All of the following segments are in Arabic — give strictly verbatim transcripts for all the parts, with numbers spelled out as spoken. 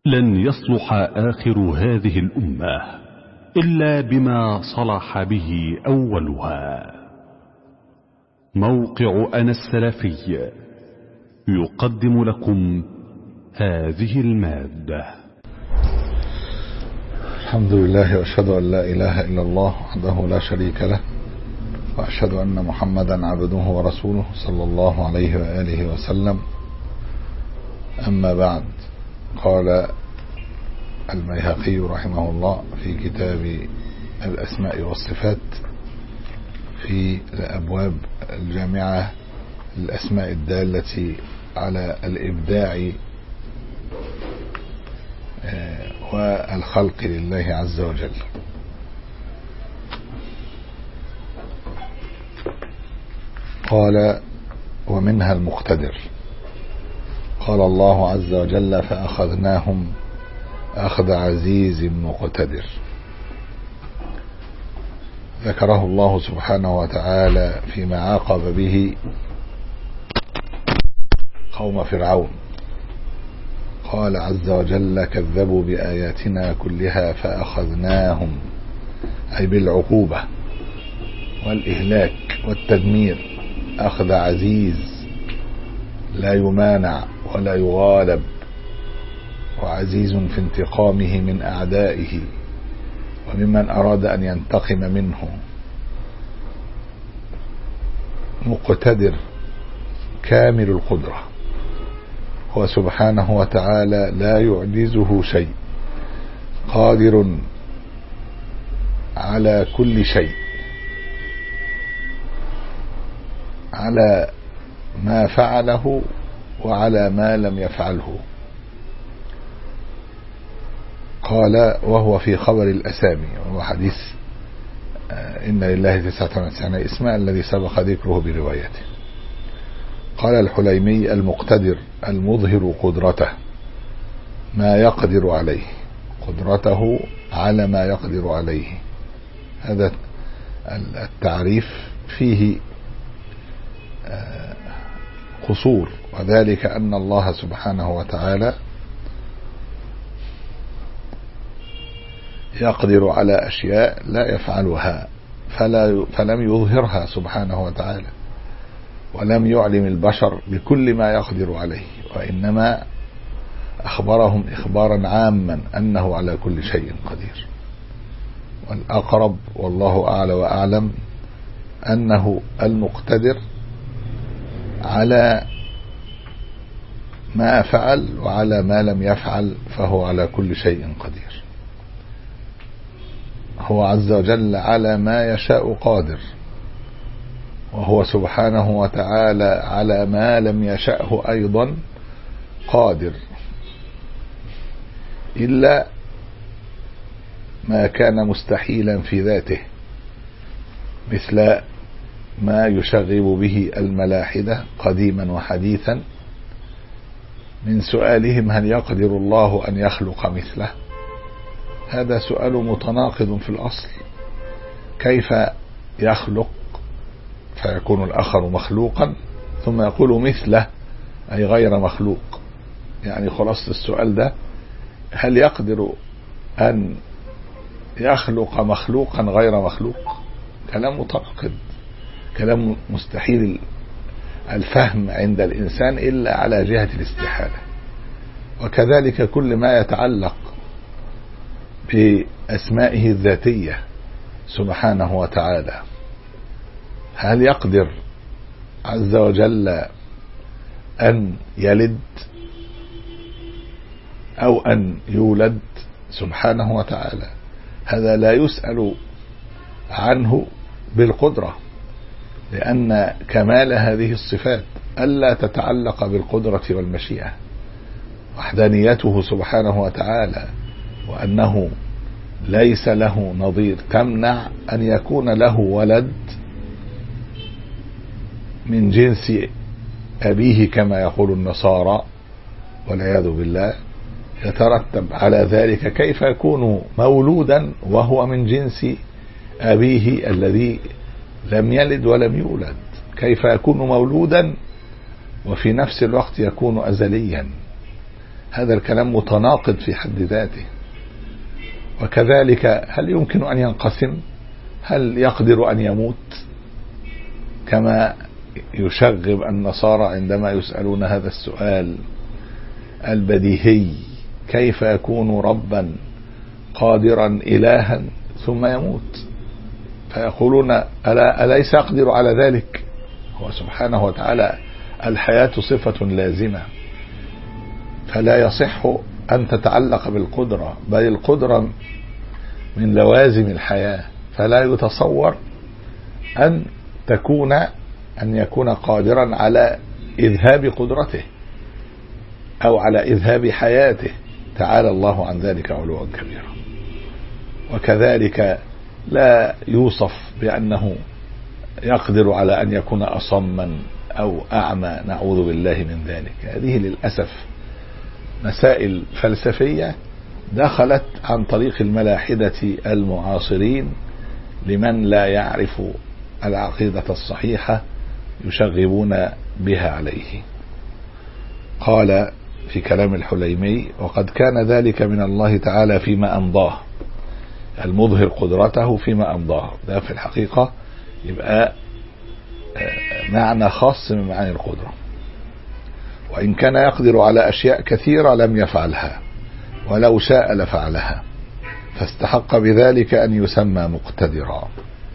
لن يصلح آخر هذه الأمة إلا بما صلح به أولها. موقع أنا السلفي يقدم لكم هذه المادة. الحمد لله، وأشهد أن لا إله إلا الله وحده لا شريك له، وأشهد أن محمدا عبده ورسوله صلى الله عليه وآله وسلم. أما بعد، قال البيهقي رحمه الله في كتاب الأسماء والصفات في الأبواب الجامعة للأسماء الدالة على الإبداع والخلق لله عز وجل. قال: ومنها المقتدر. قال الله عز وجل: فأخذناهم أخذ عزيز مقتدر. ذكره الله سبحانه وتعالى فيما عاقب به قوم فرعون. قال عز وجل: كذبوا بآياتنا كلها فأخذناهم، أي بالعقوبة والإهلاك والتدمير، أخذ عزيز لا يمانع ولا يغالب، وعزيز في انتقامه من أعدائه وممن أراد أن ينتقم منه. مقتدر كامل القدرة، هو سبحانه وتعالى لا يعجزه شيء، قادر على كل شيء، على ما فعله وعلى ما لم يفعله. قال: وهو في خبر الأسامي، وهو حديث إن لله تسعة وتسعين اسما الذي سبق ذكره بروايته. قال الحليمي: المقتدر المظهر قدرته، ما يقدر عليه، قدرته على ما يقدر عليه. هذا التعريف فيه قصور، وذلك أن الله سبحانه وتعالى يقدر على أشياء لا يفعلها، فلا فلم يظهرها سبحانه وتعالى، ولم يعلم البشر بكل ما يقدر عليه، وإنما أخبرهم إخبارا عاما أنه على كل شيء قدير. والأقرب والله أعلى وأعلم أنه المقتدر على ما فعل وعلى ما لم يفعل، فهو على كل شيء قدير. هو عز وجل على ما يشاء قادر، وهو سبحانه وتعالى على ما لم يشأه أيضا قادر، إلا ما كان مستحيلا في ذاته، مثل ما يشغب به الملاحدة قديما وحديثا من سؤالهم: هل يقدر الله أن يخلق مثله؟ هذا سؤال متناقض في الأصل. كيف يخلق فيكون الآخر مخلوقا ثم يقول مثله، أي غير مخلوق؟ يعني خلاص السؤال ده: هل يقدر أن يخلق مخلوقا غير مخلوق؟ كلام متناقض، كلام مستحيل الفهم عند الإنسان إلا على جهة الاستحالة. وكذلك كل ما يتعلق بأسمائه الذاتية سبحانه وتعالى. هل يقدر عز وجل أن يلد أو أن يولد؟ سبحانه وتعالى هذا لا يسأل عنه بالقدرة، لأن كمال هذه الصفات ألا تتعلق بالقدرة والمشيئة. وحدانيته سبحانه وتعالى وأنه ليس له نظير تمنع أن يكون له ولد من جنس أبيه كما يقول النصارى والعياذ بالله. يترتب على ذلك كيف يكون مولودا وهو من جنس أبيه الذي لم يلد ولم يولد؟ كيف يكون مولودا وفي نفس الوقت يكون أزليا؟ هذا الكلام متناقض في حد ذاته. وكذلك هل يمكن أن ينقسم؟ هل يقدر أن يموت كما يشغب النصارى عندما يسألون هذا السؤال البديهي: كيف يكون ربا قادرا إلها ثم يموت؟ فيقولون: ألا أليس يقدر على ذلك؟ هو سبحانه وتعالى الحياة صفة لازمة، فلا يصح أن تتعلق بالقدرة، بل القدرة من لوازم الحياة، فلا يتصور أن تكون أن يكون قادرا على إذهاب قدرته أو على إذهاب حياته، تعالى الله عن ذلك علوا كبيرا. وكذلك لا يوصف بأنه يقدر على أن يكون أصما أو أعمى، نعوذ بالله من ذلك. هذه للأسف مسائل فلسفية دخلت عن طريق الملاحدة المعاصرين لمن لا يعرف العقيدة الصحيحة، يشغبون بها عليه. قال في كلام الحليمي: وقد كان ذلك من الله تعالى فيما أمضاه، المظهر قدرته فيما أمضاه. ده في الحقيقة يبقى معنى خاص من معاني القدرة. وإن كان يقدر على أشياء كثيرة لم يفعلها، ولو شاء لفعلها، فاستحق بذلك أن يسمى مقتدرا.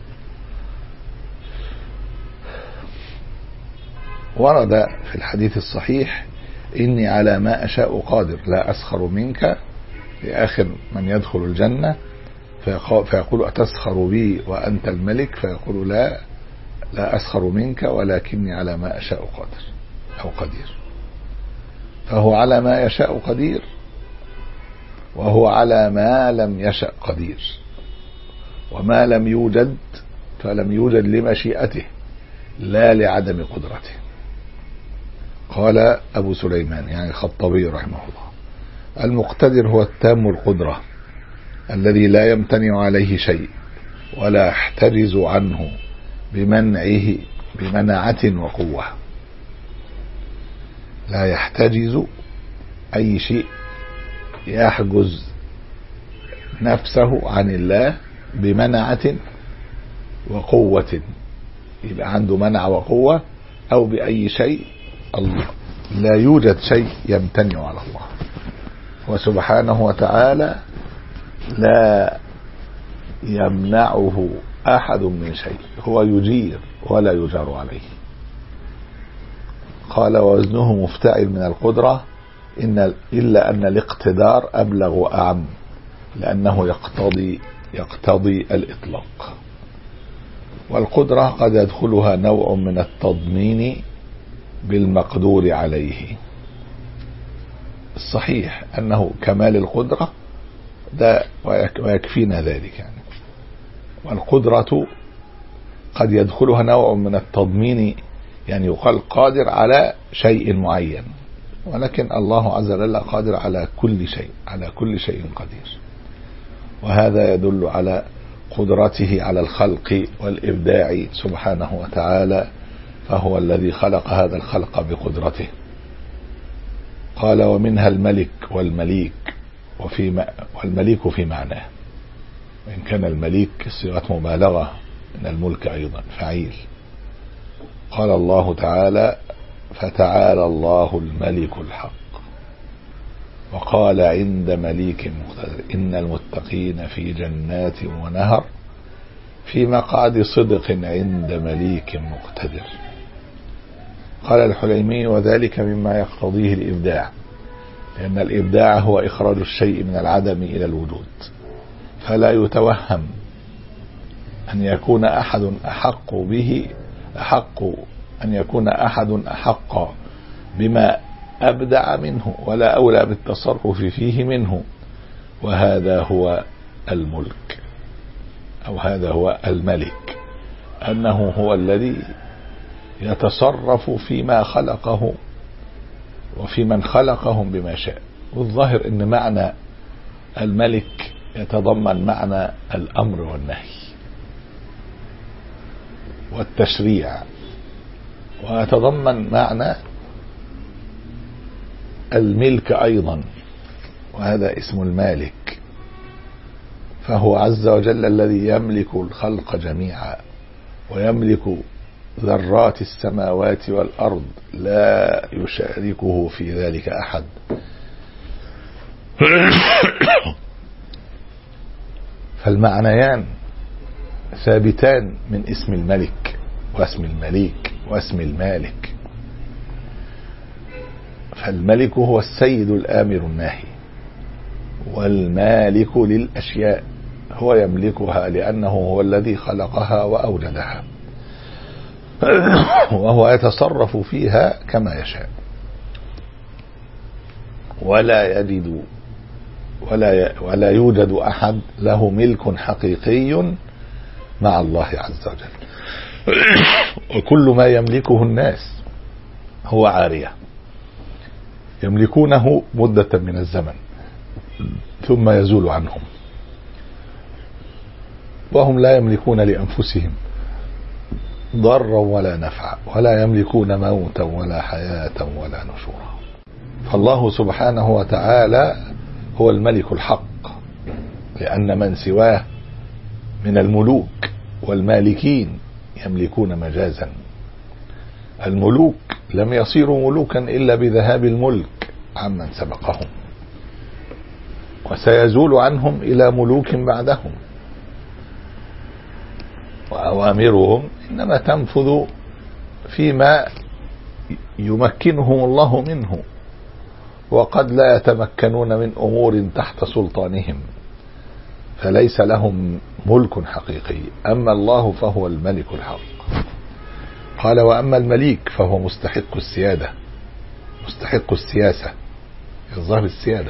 ورد في الحديث الصحيح: إني على ما أشاء قادر لا أسخر منك، في آخر من يدخل الجنة، فيقول: أتسخر بي وأنت الملك؟ فيقول: لا لا أسخر منك، ولكني على ما أشاء قادر أو قدير. فهو على ما يشاء قدير، وهو على ما لم يشأ قدير. وما لم يوجد فلم يوجد لمشيئته لا لعدم قدرته. قال أبو سليمان يعني الخطابي رحمه الله: المقتدر هو التام القدرة الذي لا يمتنع عليه شيء ولا يحترز عنه بمنعه بمنعة وقوة. لا يحتجز أي شيء يحجز نفسه عن الله بمنعة وقوة، يبقى عنده منع وقوة، أو بأي شيء. الله لا يوجد شيء يمتنع على الله، وسبحانه وتعالى لا يمنعه أحد من شيء، هو يجير ولا يجار عليه. قال: ووزنه مفتعل من القدرة، إن إلا أن الاقتدار أبلغ وأعم، لأنه يقتضي يقتضي الإطلاق. والقدرة قد يدخلها نوع من التضمين بالمقدور عليه. الصحيح أنه كمال القدرة ده ويكفينا ذلك يعني. والقدرة قد يدخلها نوع من التضمين، يعني يقال قادر على شيء معين، ولكن الله عز وجل قادر على كل شيء، على كل شيء قدير. وهذا يدل على قدرته على الخلق والإبداع سبحانه وتعالى، فهو الذي خلق هذا الخلق بقدرته. قال: ومنها الملك والمليك، وفي والمليك في معناه، وإن كان المليك صيغة مبالغة من الملك أيضا فعيل. قال الله تعالى: فتعالى الله الملك الحق. وقال عند مليك مقتدر: إن المتقين في جنات ونهر في مقعد صدق عند مليك مقتدر. قال الحليمي: وذلك مما يقتضيه الإبداع، لأن الإبداع هو إخراج الشيء من العدم إلى الوجود، فلا يتوهم أن يكون أحد أحق به أحق أن يكون أحد أحق بما أبدع منه، ولا أولى بالتصرف فيه منه. وهذا هو الملك، أو هذا هو الملك، أنه هو الذي يتصرف فيما خلقه وفي من خلقهم بما شاء. والظاهر أن معنى الملك يتضمن معنى الأمر والنهي والتشريع، ويتضمن معنى الملك أيضا، وهذا اسم المالك، فهو عز وجل الذي يملك الخلق جميعا ويملك ذرات السماوات والأرض، لا يشاركه في ذلك أحد. فالمعنيان ثابتان من اسم الملك واسم المليك واسم المالك. فالملك هو السيد الآمر الناهي، والمالك للأشياء هو يملكها لأنه هو الذي خلقها وأوجدها، وهو يتصرف فيها كما يشاء، ولا يجد ولا ولا يوجد أحد له ملك حقيقي مع الله عز وجل. وكل ما يملكه الناس هو عارية، يملكونه مدة من الزمن ثم يزول عنهم، وهم لا يملكون لأنفسهم ضرا ولا نفعا، ولا يملكون موتا ولا حياة ولا نشورا. فالله سبحانه وتعالى هو الملك الحق، لأن من سواه من الملوك والمالكين يملكون مجازا. الملوك لم يصيروا ملوكا إلا بذهاب الملك عمن سبقهم، وسيزول عنهم إلى ملوك بعدهم، وأوامرهم إنما تنفذ فيما يمكنهم الله منه، وقد لا يتمكنون من أمور تحت سلطانهم، فليس لهم ملك حقيقي. أما الله فهو الملك الحق. قال: وأما المليك فهو مستحق السيادة، مستحق السياسة، الظاهر السيادة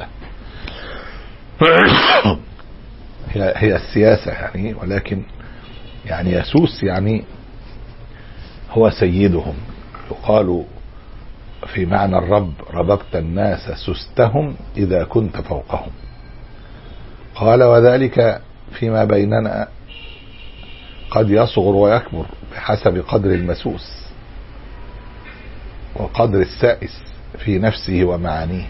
هي هي السياسة يعني، ولكن يعني يسوس يعني هو سيدهم. يقال في معنى الرب: رببت الناس سستهم إذا كنت فوقهم. قال: وذلك فيما بيننا قد يصغر ويكبر بحسب قدر المسوس وقدر السائس في نفسه ومعانيه.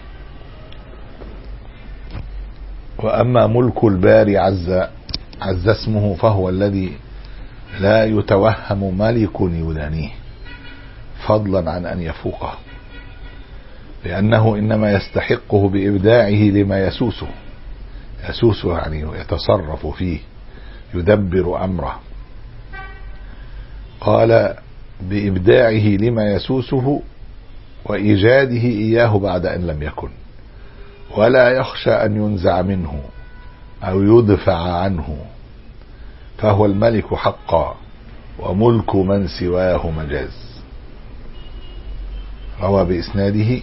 وأما ملك الباري عز عز اسمه فهو الذي لا يتوهم ملك يدانيه، فضلا عن أن يفوقه، لأنه إنما يستحقه بإبداعه لما يسوسه. يسوسه يعني يتصرف فيه، يدبر أمره. قال: بإبداعه لما يسوسه وإيجاده إياه بعد أن لم يكن، ولا يخشى أن ينزع منه أو يدفع عنه، فهو الملك حقا، وملك من سواه مجاز. روى بإسناده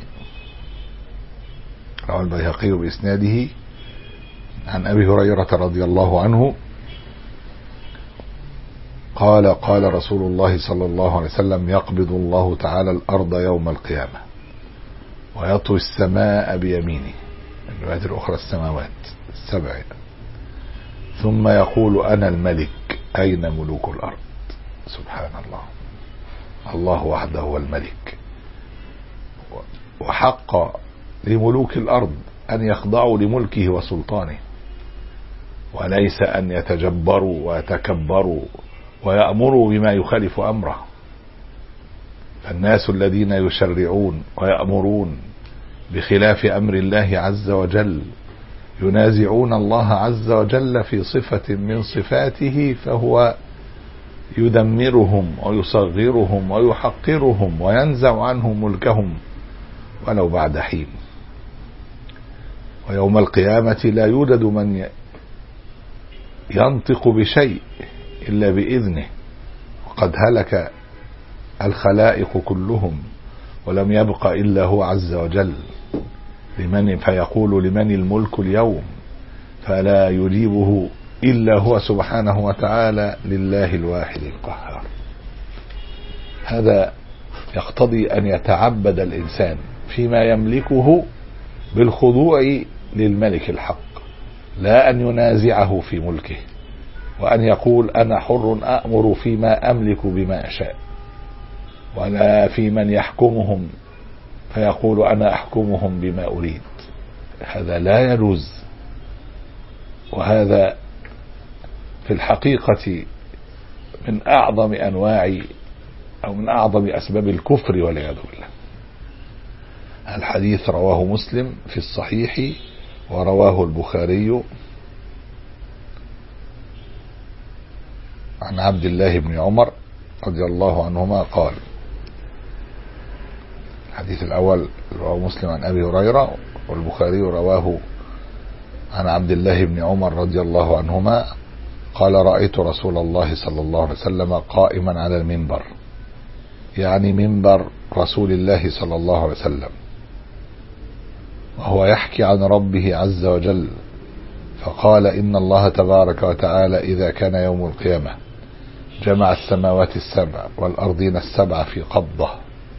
روى البيهقي بإسناده عن أبي هريرة رضي الله عنه قال: قال رسول الله صلى الله عليه وسلم: يقبض الله تعالى الأرض يوم القيامة ويطوي السماء بيمينه، الروايات الأخرى السماوات السبع، ثم يقول: أنا الملك، أين ملوك الأرض؟ سبحان الله. الله وحده هو الملك، وحق لملوك الأرض أن يخضعوا لملكه وسلطانه، وليس أن يتجبروا ويتكبروا ويأمروا بما يخالف أمره. فالناس الذين يشرعون ويأمرون بخلاف أمر الله عز وجل ينازعون الله عز وجل في صفة من صفاته، فهو يدمرهم ويصغرهم ويحقرهم وينزع عنهم ملكهم ولو بعد حين. ويوم القيامة لا يوجد من ينطق بشيء إلا بإذنه، وقد هلك الخلائق كلهم ولم يبق إلا هو عز وجل. لمن فيقول: لمن الملك اليوم؟ فلا يجيبه إلا هو سبحانه وتعالى: لله الواحد القهار. هذا يقتضي أن يتعبد الإنسان فيما يملكه بالخضوع للملك الحق، لا أن ينازعه في ملكه، وأن يقول: أنا حر أأمر فيما أملك بما أشاء، ولا في من يحكمهم فيقول أنا أحكمهم بما أريد. هذا لا يجوز، وهذا في الحقيقة من أعظم أنواع أو من أعظم أسباب الكفر والعياذ بالله. الحديث رواه مسلم في الصحيح ورواه البخاري عن عبد الله بن عمر رضي الله عنهما قال، الحديث الأول رواه مسلم عن أبي هريرة، والبخاري رواه عن عبد الله بن عمر رضي الله عنهما قال رأيت رسول الله صلى الله عليه وسلم قائما على المنبر، يعني منبر رسول الله صلى الله عليه وسلم، وهو يحكي عن ربه عز وجل، فقال إن الله تبارك وتعالى إذا كان يوم القيامة جمع السماوات السبع والأرضين السبع في قبضة،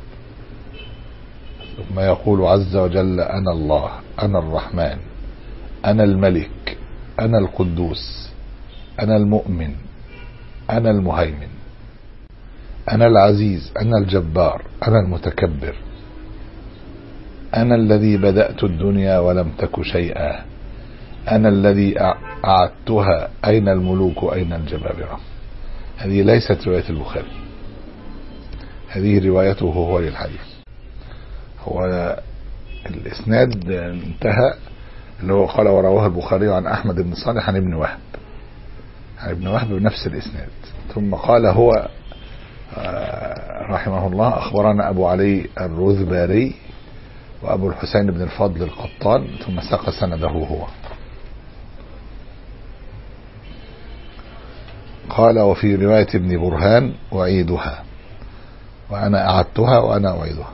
ثم يقول عز وجل أنا الله، أنا الرحمن، أنا الملك، أنا القدوس، أنا المؤمن، أنا المهيمن، أنا العزيز، أنا الجبار، أنا المتكبر، أنا الذي بدأت الدنيا ولم تك شيئا، أنا الذي أعدتها، أين الملوك أين الجبابرة. هذه ليست رواية البخاري، هذه روايته هو للحديث. هو الإسناد انتهى اللي هو قال ورواه البخاري عن أحمد بن صالح عن ابن وهب، عن ابن وهب بنفس الإسناد، ثم قال هو رحمه الله أخبرنا أبو علي الرذباري وأبو الحسين بن الفضل القطان، ثم ساق سنده هو. قال وفي رواية ابن برهان أعيدها، وأنا أعدتها وأنا أعيدها،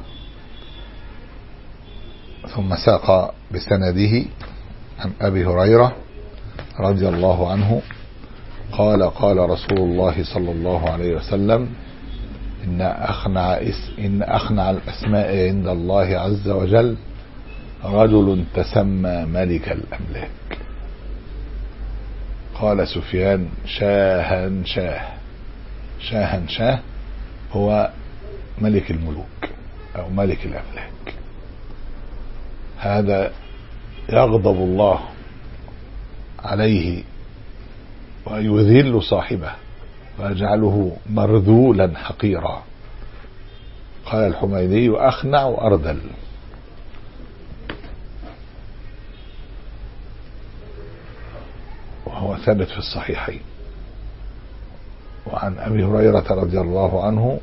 ثم ساق بسنده عن أبي هريرة رضي الله عنه قال قال رسول الله صلى الله عليه وسلم إن أخنع, إن أخنع الأسماء عند الله عز وجل رجل تسمى ملك الأملاك. قال سفيان شاها شاه، شاها شاه هو ملك الملوك أو ملك الأملاك. هذا يغضب الله عليه ويذل صاحبه ويجعله مرذولا حقيرا. قال الحميدي أخنع أرذل. وهو ثابت في الصحيحين. وعن أبي هريرة رضي الله عنه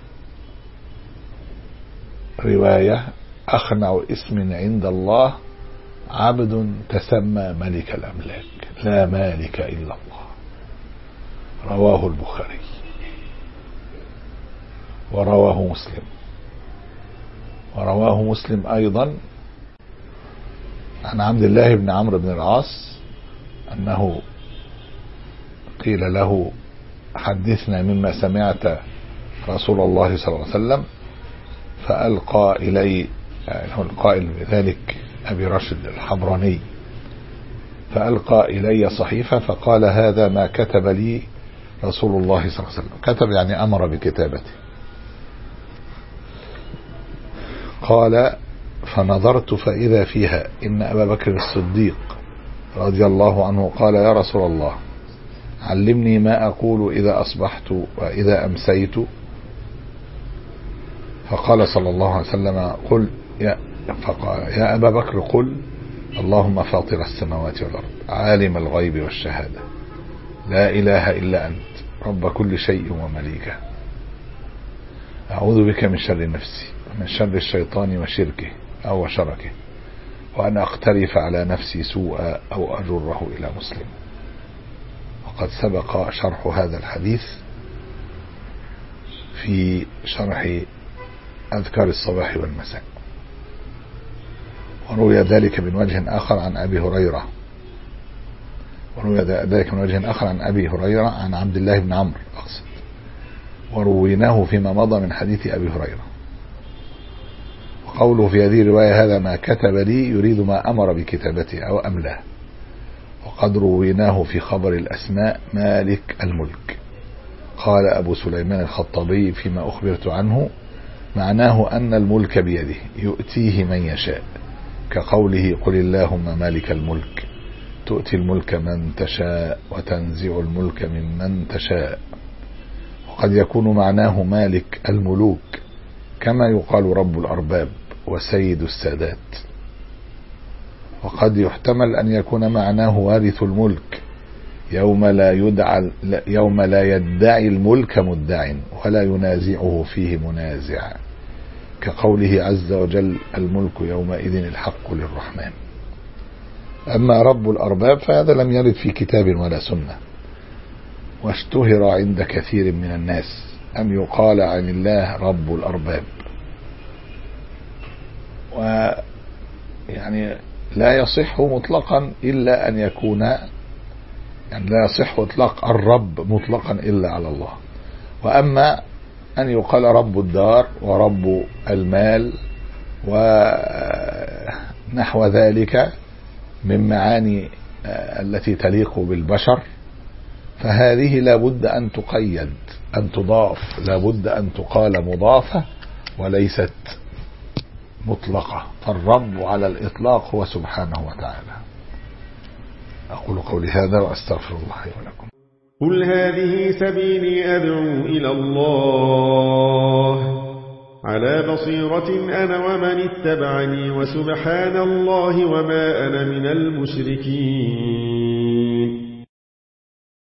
رواية أخنع اسم عند الله عبد تسمى ملك الأملاك لا مالك إلا الله. رواه البخاري ورواه مسلم. ورواه مسلم أيضا عن عبد الله بن عمرو بن العاص أنه قيل له حدثنا مما سمعت رسول الله صلى الله عليه وسلم، فألقى إلي يعني هو القائل بذلك أبي راشد الحبراني، فألقى إلي صحيفة فقال هذا ما كتب لي رسول الله صلى الله عليه وسلم. كتب يعني أمر بكتابته. قال فنظرت فإذا فيها إن أبا بكر الصديق رضي الله عنه قال يا رسول الله علمني ما أقول إذا أصبحت وإذا أمسيت. فقال صلى الله عليه وسلم قل يا فقال يا أبا بكر قل اللهم فاطر السماوات والأرض عالم الغيب والشهادة لا إله إلا أنت رب كل شيء ومليكه أعوذ بك من شر نفسي ومن شر الشيطان وشركه أو شركه وأن أقترف على نفسي سوءا أو أجره إلى مسلم. وقد سبق شرح هذا الحديث في شرح أذكار الصباح والمساء. وروي ذلك من وجه آخر عن أبي هريرة وروي ذلك من وجه آخر عن أبي هريرة عن عبد الله بن عمرو أقصد، ورويناه فيما مضى من حديث أبي هريرة. وقوله في هذه الرواية هذا ما كتب لي يريد ما أمر بكتابته أو أمله. وقد رويناه في خبر الأسماء مالك الملك. قال أبو سليمان الخطابي فيما أخبرت عنه معناه أن الملك بيده يؤتيه من يشاء، كقوله قل اللهم مالك الملك تؤتي الملك من تشاء وتنزع الملك ممن تشاء. وقد يكون معناه مالك الملوك، كما يقال رب الأرباب وسيد السادات. وقد يحتمل أن يكون معناه وارث الملك، يوم لا يدعى يوم لا يدعي الملك مدع ولا ينازعه فيه منازع، كقوله عز وجل الملك يومئذ الحق للرحمن. أما رب الأرباب فهذا لم يرد في كتاب ولا سنة، واشتهر عند كثير من الناس أن يقال عن الله رب الأرباب، ويعني لا يصح مطلقا إلا أن يكون يعني لا يصح إطلاق الرب مطلقا إلا على الله. وأما أن يقال رب الدار ورب المال ونحو ذلك من معاني التي تليق بالبشر، فهذه لابد أن تقيد، أن تضاف، لابد أن تقال مضافة وليست مطلقة. فالرب على الإطلاق هو سبحانه وتعالى. أقول قولي هذا وأستغفر الله لي ولكم. قل هذه سبيلي أدعو إلى الله على بصيرة أنا ومن اتبعني وسبحان الله وما أنا من المشركين.